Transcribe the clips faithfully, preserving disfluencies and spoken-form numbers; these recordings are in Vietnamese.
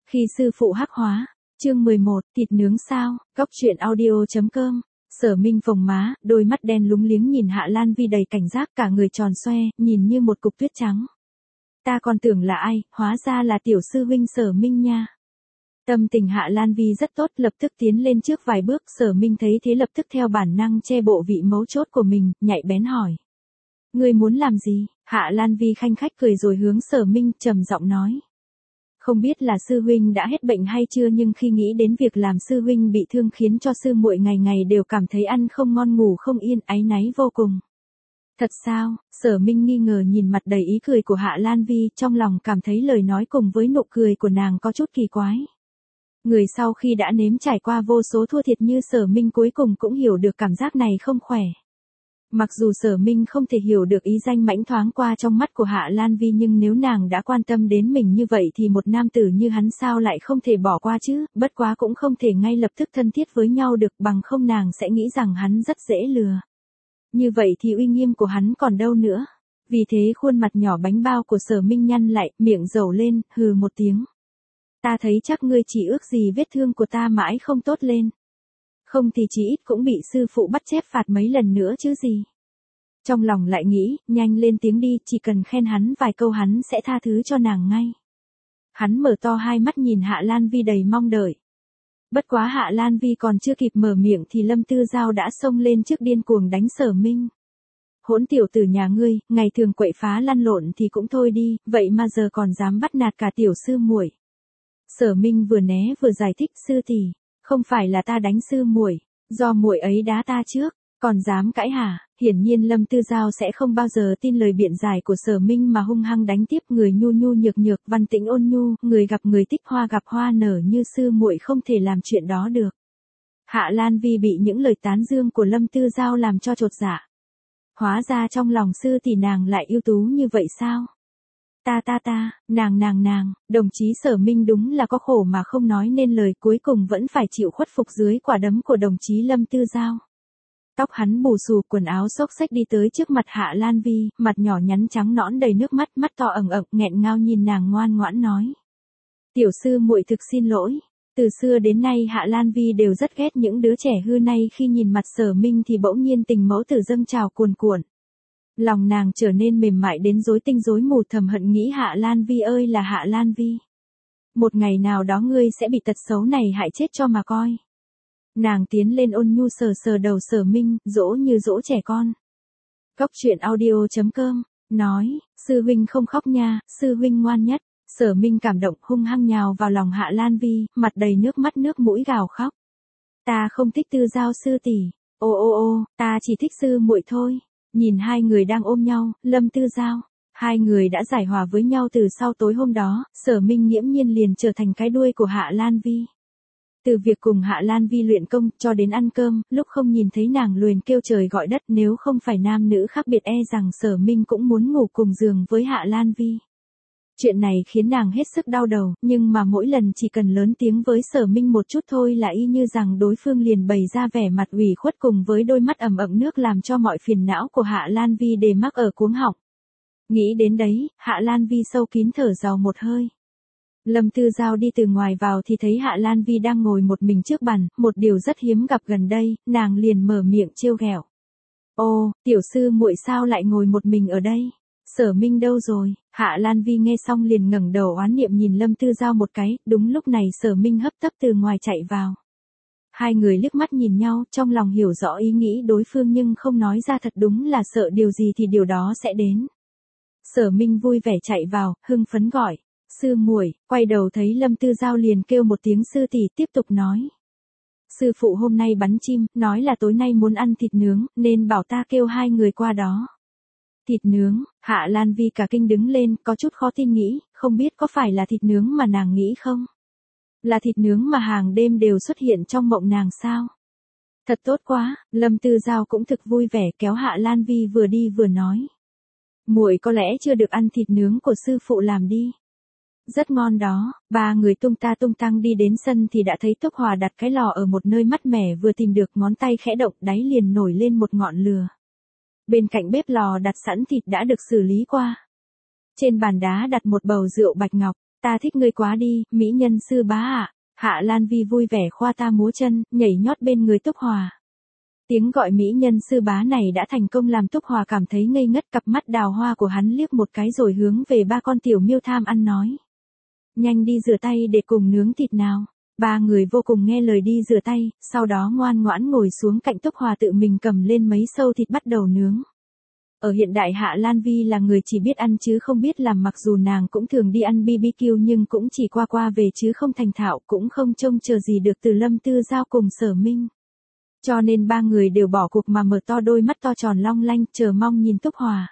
Khi sư phụ hắc hóa, chương mười một, thịt nướng sao, góc truyện audio chấm com. Sở Minh phồng má, đôi mắt đen lúng liếng nhìn Hạ Lan Vi đầy cảnh giác, cả người tròn xoe, nhìn như một cục tuyết trắng. Ta còn tưởng là ai, hóa ra là tiểu sư huynh Sở Minh nha. Tâm tình Hạ Lan Vi rất tốt, lập tức tiến lên trước vài bước, Sở Minh thấy thế lập tức theo bản năng che bộ vị mấu chốt của mình, nhạy bén hỏi. Ngươi muốn làm gì? Hạ Lan Vi khanh khách cười rồi hướng Sở Minh trầm giọng nói. Không biết là sư huynh đã hết bệnh hay chưa, nhưng khi nghĩ đến việc làm sư huynh bị thương khiến cho sư muội ngày ngày đều cảm thấy ăn không ngon ngủ không yên, áy náy vô cùng. Thật sao? Sở Minh nghi ngờ nhìn mặt đầy ý cười của Hạ Lan Vi, trong lòng cảm thấy lời nói cùng với nụ cười của nàng có chút kỳ quái. Người sau khi đã nếm trải qua vô số thua thiệt như Sở Minh cuối cùng cũng hiểu được cảm giác này không khỏe. Mặc dù Sở Minh không thể hiểu được ý danh mãnh thoáng qua trong mắt của Hạ Lan Vi, nhưng nếu nàng đã quan tâm đến mình như vậy thì một nam tử như hắn sao lại không thể bỏ qua chứ, bất quá cũng không thể ngay lập tức thân thiết với nhau được, bằng không nàng sẽ nghĩ rằng hắn rất dễ lừa. Như vậy thì uy nghiêm của hắn còn đâu nữa. Vì thế khuôn mặt nhỏ bánh bao của Sở Minh nhăn lại, miệng dầu lên, hừ một tiếng. Ta thấy chắc ngươi chỉ ước gì vết thương của ta mãi không tốt lên. Không thì chỉ ít cũng bị sư phụ bắt chép phạt mấy lần nữa chứ gì. Trong lòng lại nghĩ, nhanh lên tiếng đi, chỉ cần khen hắn vài câu hắn sẽ tha thứ cho nàng ngay. Hắn mở to hai mắt nhìn Hạ Lan Vi đầy mong đợi. Bất quá Hạ Lan Vi còn chưa kịp mở miệng thì Lâm Tư Giao đã xông lên trước điên cuồng đánh Sở Minh. Hỗn tiểu tử nhà ngươi, ngày thường quậy phá lăn lộn thì cũng thôi đi, vậy mà giờ còn dám bắt nạt cả tiểu sư muội. Sở Minh vừa né vừa giải thích, sư tỷ, không phải là ta đánh sư muội, do muội ấy đá ta trước, còn dám cãi hả? Hiển nhiên Lâm Tư Giao sẽ không bao giờ tin lời biện giải của Sở Minh mà hung hăng đánh tiếp, người nhu nhu nhược nhược, văn tĩnh ôn nhu, người gặp người thích hoa gặp hoa nở như sư muội không thể làm chuyện đó được. Hạ Lan Vi bị những lời tán dương của Lâm Tư Giao làm cho chột dạ. Hóa ra trong lòng sư tỷ nàng lại ưu tú như vậy sao? Ta ta ta, nàng nàng nàng, đồng chí Sở Minh đúng là có khổ mà không nói nên lời, cuối cùng vẫn phải chịu khuất phục dưới quả đấm của đồng chí Lâm Tư Giao. Tóc hắn bù xù, quần áo xốc xếch đi tới trước mặt Hạ Lan Vi, mặt nhỏ nhắn trắng nõn đầy nước mắt, mắt to ẩn ẩn, nghẹn ngào nhìn nàng ngoan ngoãn nói. Tiểu sư muội thực xin lỗi. Từ xưa đến nay Hạ Lan Vi đều rất ghét những đứa trẻ hư này, khi nhìn mặt Sở Minh thì bỗng nhiên tình mẫu tử dâng trào cuồn cuộn. Lòng nàng trở nên mềm mại đến rối tinh rối mù, thầm hận nghĩ Hạ Lan Vi ơi là Hạ Lan Vi. Một ngày nào đó ngươi sẽ bị tật xấu này hại chết cho mà coi. Nàng tiến lên ôn nhu sờ sờ đầu Sở Minh, dỗ như dỗ trẻ con. Góc truyện audio chấm com, nói, sư huynh không khóc nha, sư huynh ngoan nhất. Sở Minh cảm động hung hăng nhào vào lòng Hạ Lan Vi, mặt đầy nước mắt nước mũi gào khóc. Ta không thích Tư Giao sư tỷ, ô ô ô, ta chỉ thích sư muội thôi. Nhìn hai người đang ôm nhau, Lâm Tư Giao, hai người đã giải hòa với nhau từ sau tối hôm đó, Sở Minh nghiễm nhiên liền trở thành cái đuôi của Hạ Lan Vi. Từ việc cùng Hạ Lan Vi luyện công, cho đến ăn cơm, lúc không nhìn thấy nàng luồn kêu trời gọi đất, nếu không phải nam nữ khác biệt e rằng Sở Minh cũng muốn ngủ cùng giường với Hạ Lan Vi. Chuyện này khiến nàng hết sức đau đầu, nhưng mà mỗi lần chỉ cần lớn tiếng với Sở Minh một chút thôi là y như rằng đối phương liền bày ra vẻ mặt ủy khuất cùng với đôi mắt ẩm ẩm nước, làm cho mọi phiền não của Hạ Lan Vi đều mắc ở cuống họng. Nghĩ đến đấy, Hạ Lan Vi sâu kín thở vào một hơi. Lâm Tư Giao đi từ ngoài vào thì thấy Hạ Lan Vi đang ngồi một mình trước bàn, một điều rất hiếm gặp gần đây, nàng liền mở miệng trêu ghẹo. Ô, tiểu sư muội sao lại ngồi một mình ở đây? Sở Minh đâu rồi? Hạ Lan Vi nghe xong liền ngẩng đầu oán niệm nhìn Lâm Tư Giao một cái, đúng lúc này Sở Minh hấp tấp từ ngoài chạy vào. Hai người liếc mắt nhìn nhau, trong lòng hiểu rõ ý nghĩ đối phương nhưng không nói ra, thật đúng là sợ điều gì thì điều đó sẽ đến. Sở Minh vui vẻ chạy vào, hưng phấn gọi, sư muội, quay đầu thấy Lâm Tư Giao liền kêu một tiếng sư tỷ, tiếp tục nói. Sư phụ hôm nay bắn chim, nói là tối nay muốn ăn thịt nướng, nên bảo ta kêu hai người qua đó. Thịt nướng, Hạ Lan Vi cả kinh đứng lên, có chút khó tin nghĩ, không biết có phải là thịt nướng mà nàng nghĩ không? Là thịt nướng mà hàng đêm đều xuất hiện trong mộng nàng sao? Thật tốt quá, Lâm Tư Giao cũng thực vui vẻ kéo Hạ Lan Vi vừa đi vừa nói. Muội có lẽ chưa được ăn thịt nướng của sư phụ làm đi. Rất ngon đó, ba người tung ta tung tăng đi đến sân thì đã thấy Túc Hòa đặt cái lò ở một nơi mát mẻ, vừa tìm được ngón tay khẽ động, đáy liền nổi lên một ngọn lửa. Bên cạnh bếp lò đặt sẵn thịt đã được xử lý qua. Trên bàn đá đặt một bầu rượu bạch ngọc, Ta thích ngươi quá đi, mỹ nhân sư bá ạ. Hạ Lan Vi vui vẻ khoa ta múa chân, nhảy nhót bên người Túc Hòa. Tiếng gọi mỹ nhân sư bá này đã thành công làm Túc Hòa cảm thấy ngây ngất, cặp mắt đào hoa của hắn liếc một cái rồi hướng về ba con tiểu miêu tham ăn nói. Nhanh đi rửa tay để cùng nướng thịt nào. Ba người vô cùng nghe lời đi rửa tay, sau đó ngoan ngoãn ngồi xuống cạnh Túc Hòa tự mình cầm lên mấy sâu thịt bắt đầu nướng. Ở hiện đại Hạ Lan Vi là người chỉ biết ăn chứ không biết làm, mặc dù nàng cũng thường đi ăn bê bê kiu nhưng cũng chỉ qua qua về chứ không thành thạo, cũng không trông chờ gì được từ Lâm Tư Giao cùng Sở Minh. Cho nên ba người đều bỏ cuộc mà mở to đôi mắt to tròn long lanh, chờ mong nhìn Túc Hòa.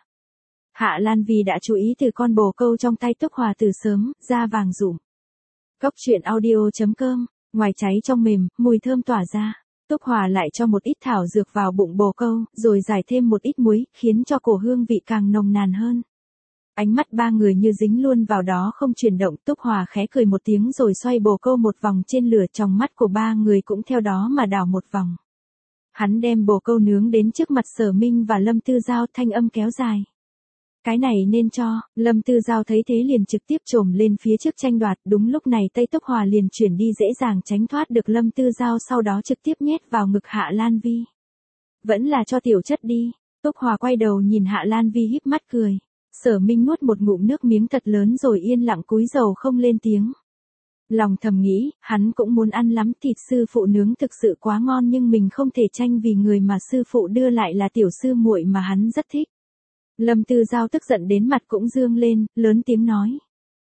Hạ Lan Vi đã chú ý từ con bồ câu trong tay Túc Hòa từ sớm, da vàng rụm. Cốc truyện audio chấm com, ngoài cháy trong mềm, mùi thơm tỏa ra. Túc Hòa lại cho một ít thảo dược vào bụng bồ câu, rồi giải thêm một ít muối, khiến cho cổ hương vị càng nồng nàn hơn. Ánh mắt ba người như dính luôn vào đó không chuyển động. Túc Hòa khẽ cười một tiếng rồi xoay bồ câu một vòng trên lửa, trong mắt của ba người cũng theo đó mà đảo một vòng. Hắn đem bồ câu nướng đến trước mặt Sở Minh và Lâm Tư Giao, thanh âm kéo dài. Cái này nên cho. Lâm Tư Giao thấy thế liền trực tiếp trồm lên phía trước tranh đoạt, đúng lúc này tay Túc Hòa liền chuyển đi dễ dàng tránh thoát được Lâm Tư Giao, sau đó trực tiếp nhét vào ngực Hạ Lan Vi. Vẫn là cho tiểu chất đi. Túc Hòa quay đầu nhìn Hạ Lan Vi híp mắt cười. Sở Minh nuốt một ngụm nước miếng thật lớn rồi yên lặng cúi đầu không lên tiếng. Lòng thầm nghĩ, hắn cũng muốn ăn lắm, thịt sư phụ nướng thực sự quá ngon nhưng mình không thể tranh vì người mà sư phụ đưa lại là tiểu sư muội mà hắn rất thích. Lâm Tư Giao tức giận đến mặt cũng dương lên, lớn tiếng nói.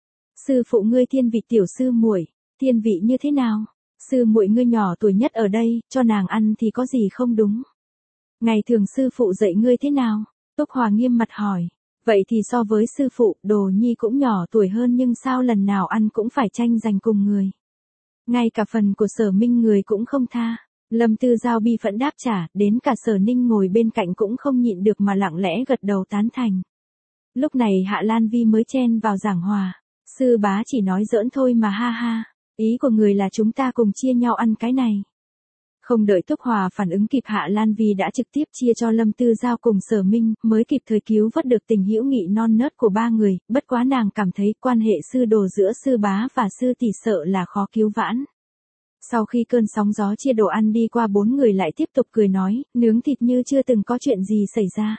Sư phụ ngươi thiên vị tiểu sư muội, thiên vị như thế nào? Sư muội ngươi nhỏ tuổi nhất ở đây, cho nàng ăn thì có gì không đúng? Ngày thường sư phụ dạy ngươi thế nào? Túc Hòa nghiêm mặt hỏi. Vậy thì so với sư phụ, Đồ Nhi cũng nhỏ tuổi hơn nhưng sao lần nào ăn cũng phải tranh giành cùng người. Ngay cả phần của Sở Minh người cũng không tha. Lâm Tư Giao bi phẫn đáp trả, đến cả Sở Ninh ngồi bên cạnh cũng không nhịn được mà lặng lẽ gật đầu tán thành. Lúc này Hạ Lan Vi mới chen vào giảng hòa. Sư bá chỉ nói giỡn thôi mà ha ha. Ý của người là chúng ta cùng chia nhau ăn cái này. Không đợi Túc Hòa phản ứng kịp, Hạ Lan Vi đã trực tiếp chia cho Lâm Tư Giao cùng Sở Minh, mới kịp thời cứu vớt được tình hữu nghị non nớt của ba người, bất quá nàng cảm thấy quan hệ sư đồ giữa sư bá và sư tỷ sợ là khó cứu vãn. Sau khi cơn sóng gió chia đồ ăn đi qua, bốn người lại tiếp tục cười nói, nướng thịt như chưa từng có chuyện gì xảy ra.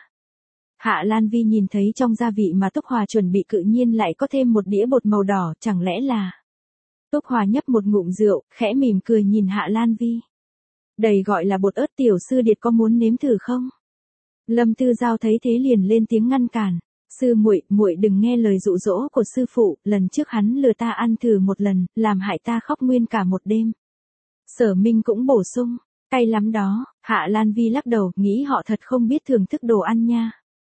Hạ Lan Vi nhìn thấy trong gia vị mà Túc Hòa chuẩn bị cự nhiên lại có thêm một đĩa bột màu đỏ, chẳng lẽ là... Túc Hòa nhấp một ngụm rượu, khẽ mỉm cười nhìn Hạ Lan Vi. Đầy gọi là bột ớt, tiểu sư điệt có muốn nếm thử không? Lâm Tư Giao thấy thế liền lên tiếng ngăn cản. Sư muội, muội đừng nghe lời dụ dỗ của sư phụ, lần trước hắn lừa ta ăn thử một lần, làm hại ta khóc nguyên cả một đêm. Sở Minh cũng bổ sung, cay lắm đó. Hạ Lan Vi lắc đầu, nghĩ họ thật không biết thưởng thức đồ ăn nha.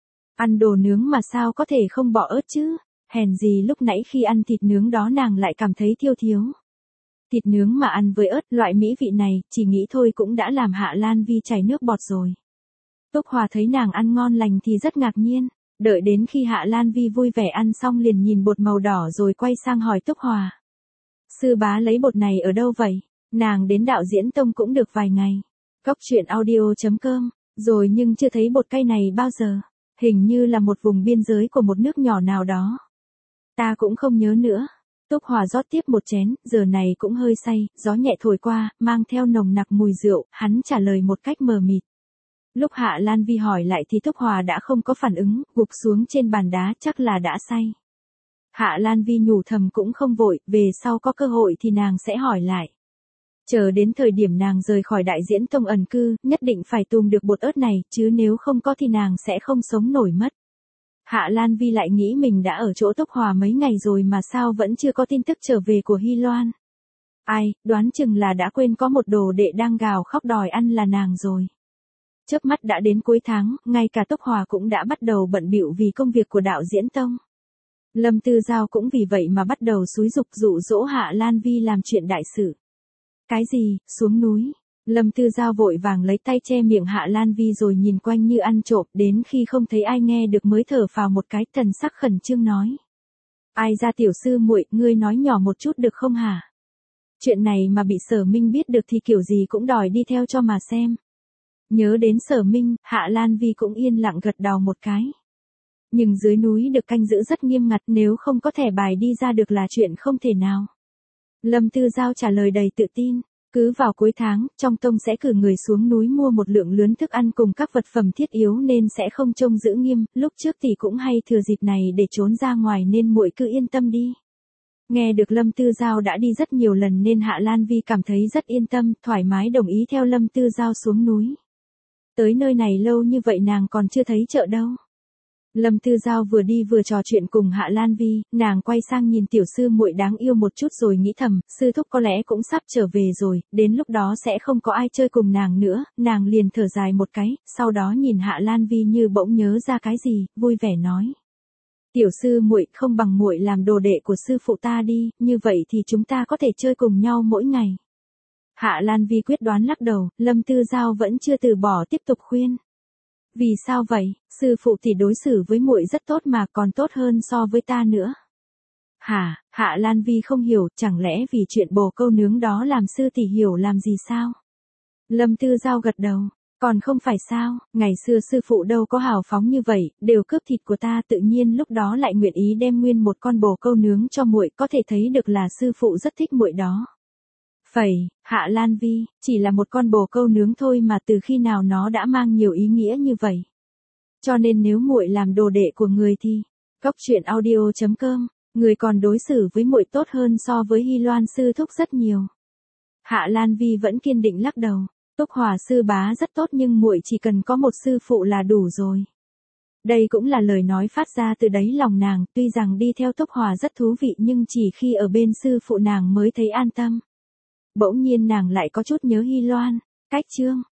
Ăn đồ nướng mà sao có thể không bỏ ớt chứ? Hèn gì lúc nãy khi ăn thịt nướng đó nàng lại cảm thấy thiêu thiếu. Thịt nướng mà ăn với ớt, loại mỹ vị này, chỉ nghĩ thôi cũng đã làm Hạ Lan Vi chảy nước bọt rồi. Túc Hòa thấy nàng ăn ngon lành thì rất ngạc nhiên, đợi đến khi Hạ Lan Vi vui vẻ ăn xong liền nhìn bột màu đỏ rồi quay sang hỏi Túc Hòa. Sư bá lấy bột này ở đâu vậy? Nàng đến Đạo Diễn Tông cũng được vài ngày. Cốc truyện audio chấm com, rồi nhưng chưa thấy bột cay này bao giờ. Hình như là một vùng biên giới của một nước nhỏ nào đó. Ta cũng không nhớ nữa. Túc Hòa rót tiếp một chén, giờ này cũng hơi say, gió nhẹ thổi qua, mang theo nồng nặc mùi rượu, hắn trả lời một cách mờ mịt. Lúc Hạ Lan Vi hỏi lại thì Túc Hòa đã không có phản ứng, gục xuống trên bàn đá, chắc là đã say. Hạ Lan Vi nhủ thầm cũng không vội, về sau có cơ hội thì nàng sẽ hỏi lại. Chờ đến thời điểm nàng rời khỏi Đại Diễn Tông ẩn cư, nhất định phải tìm được bột ớt này, chứ nếu không có thì nàng sẽ không sống nổi mất. Hạ Lan Vi lại nghĩ mình đã ở chỗ Túc Hòa mấy ngày rồi mà sao vẫn chưa có tin tức trở về của Hy Loan. Ai, đoán chừng là đã quên có một đồ đệ đang gào khóc đòi ăn là nàng rồi. Chớp mắt đã đến cuối tháng, ngay cả Túc Hòa cũng đã bắt đầu bận bịu vì công việc của Đạo Diễn Tông. Lâm Tư Giao cũng vì vậy mà bắt đầu xúi giục dụ dỗ Hạ Lan Vi làm chuyện đại sự. Cái gì, xuống núi? Lâm Tư Giao vội vàng lấy tay che miệng Hạ Lan Vi rồi nhìn quanh như ăn trộm, đến khi không thấy ai nghe được mới thở phào một cái, thần sắc khẩn trương nói. Ai ra tiểu sư muội, ngươi nói nhỏ một chút được không hả? Chuyện này mà bị Sở Minh biết được thì kiểu gì cũng đòi đi theo cho mà xem. Nhớ đến Sở Minh, Hạ Lan Vi cũng yên lặng gật đầu một cái. Nhưng dưới núi được canh giữ rất nghiêm ngặt, nếu không có thẻ bài đi ra được là chuyện không thể nào. Lâm Tư Giao trả lời đầy tự tin. Cứ vào cuối tháng, trong tông sẽ cử người xuống núi mua một lượng lớn thức ăn cùng các vật phẩm thiết yếu nên sẽ không trông giữ nghiêm, lúc trước tỷ cũng hay thừa dịp này để trốn ra ngoài nên muội cứ yên tâm đi. Nghe được Lâm Tư Giao đã đi rất nhiều lần nên Hạ Lan Vi cảm thấy rất yên tâm, thoải mái đồng ý theo Lâm Tư Giao xuống núi. Tới nơi này lâu như vậy nàng còn chưa thấy chợ đâu. Lâm Tư Giao vừa đi vừa trò chuyện cùng Hạ Lan Vi, nàng quay sang nhìn tiểu sư muội đáng yêu một chút rồi nghĩ thầm, sư thúc có lẽ cũng sắp trở về rồi, đến lúc đó sẽ không có ai chơi cùng nàng nữa, nàng liền thở dài một cái, sau đó nhìn Hạ Lan Vi như bỗng nhớ ra cái gì, vui vẻ nói. Tiểu sư muội, không bằng muội làm đồ đệ của sư phụ ta đi, như vậy thì chúng ta có thể chơi cùng nhau mỗi ngày. Hạ Lan Vi quyết đoán lắc đầu, Lâm Tư Giao vẫn chưa từ bỏ tiếp tục khuyên. Vì sao vậy, sư phụ thì đối xử với muội rất tốt mà còn tốt hơn so với ta nữa. Hả, Hạ Lan Vi không hiểu, chẳng lẽ vì chuyện bồ câu nướng đó làm sư tỷ hiểu làm gì sao? Lâm Tư Giao gật đầu, còn không phải sao, ngày xưa sư phụ đâu có hào phóng như vậy, đều cướp thịt của ta tự nhiên lúc đó lại nguyện ý đem nguyên một con bồ câu nướng cho muội, có thể thấy được là sư phụ rất thích muội đó. Phẩy, Hạ Lan Vi, chỉ là một con bồ câu nướng thôi mà từ khi nào nó đã mang nhiều ý nghĩa như vậy. Cho nên nếu muội làm đồ đệ của người thì, Cốc Truyện Audio chấm com, người còn đối xử với muội tốt hơn so với Hy Loan sư thúc rất nhiều. Hạ Lan Vi vẫn kiên định lắc đầu, Túc Hòa sư bá rất tốt nhưng muội chỉ cần có một sư phụ là đủ rồi. Đây cũng là lời nói phát ra từ đáy lòng nàng, tuy rằng đi theo Túc Hòa rất thú vị nhưng chỉ khi ở bên sư phụ nàng mới thấy an tâm. Bỗng nhiên nàng lại có chút nhớ Hy Loan, cách chương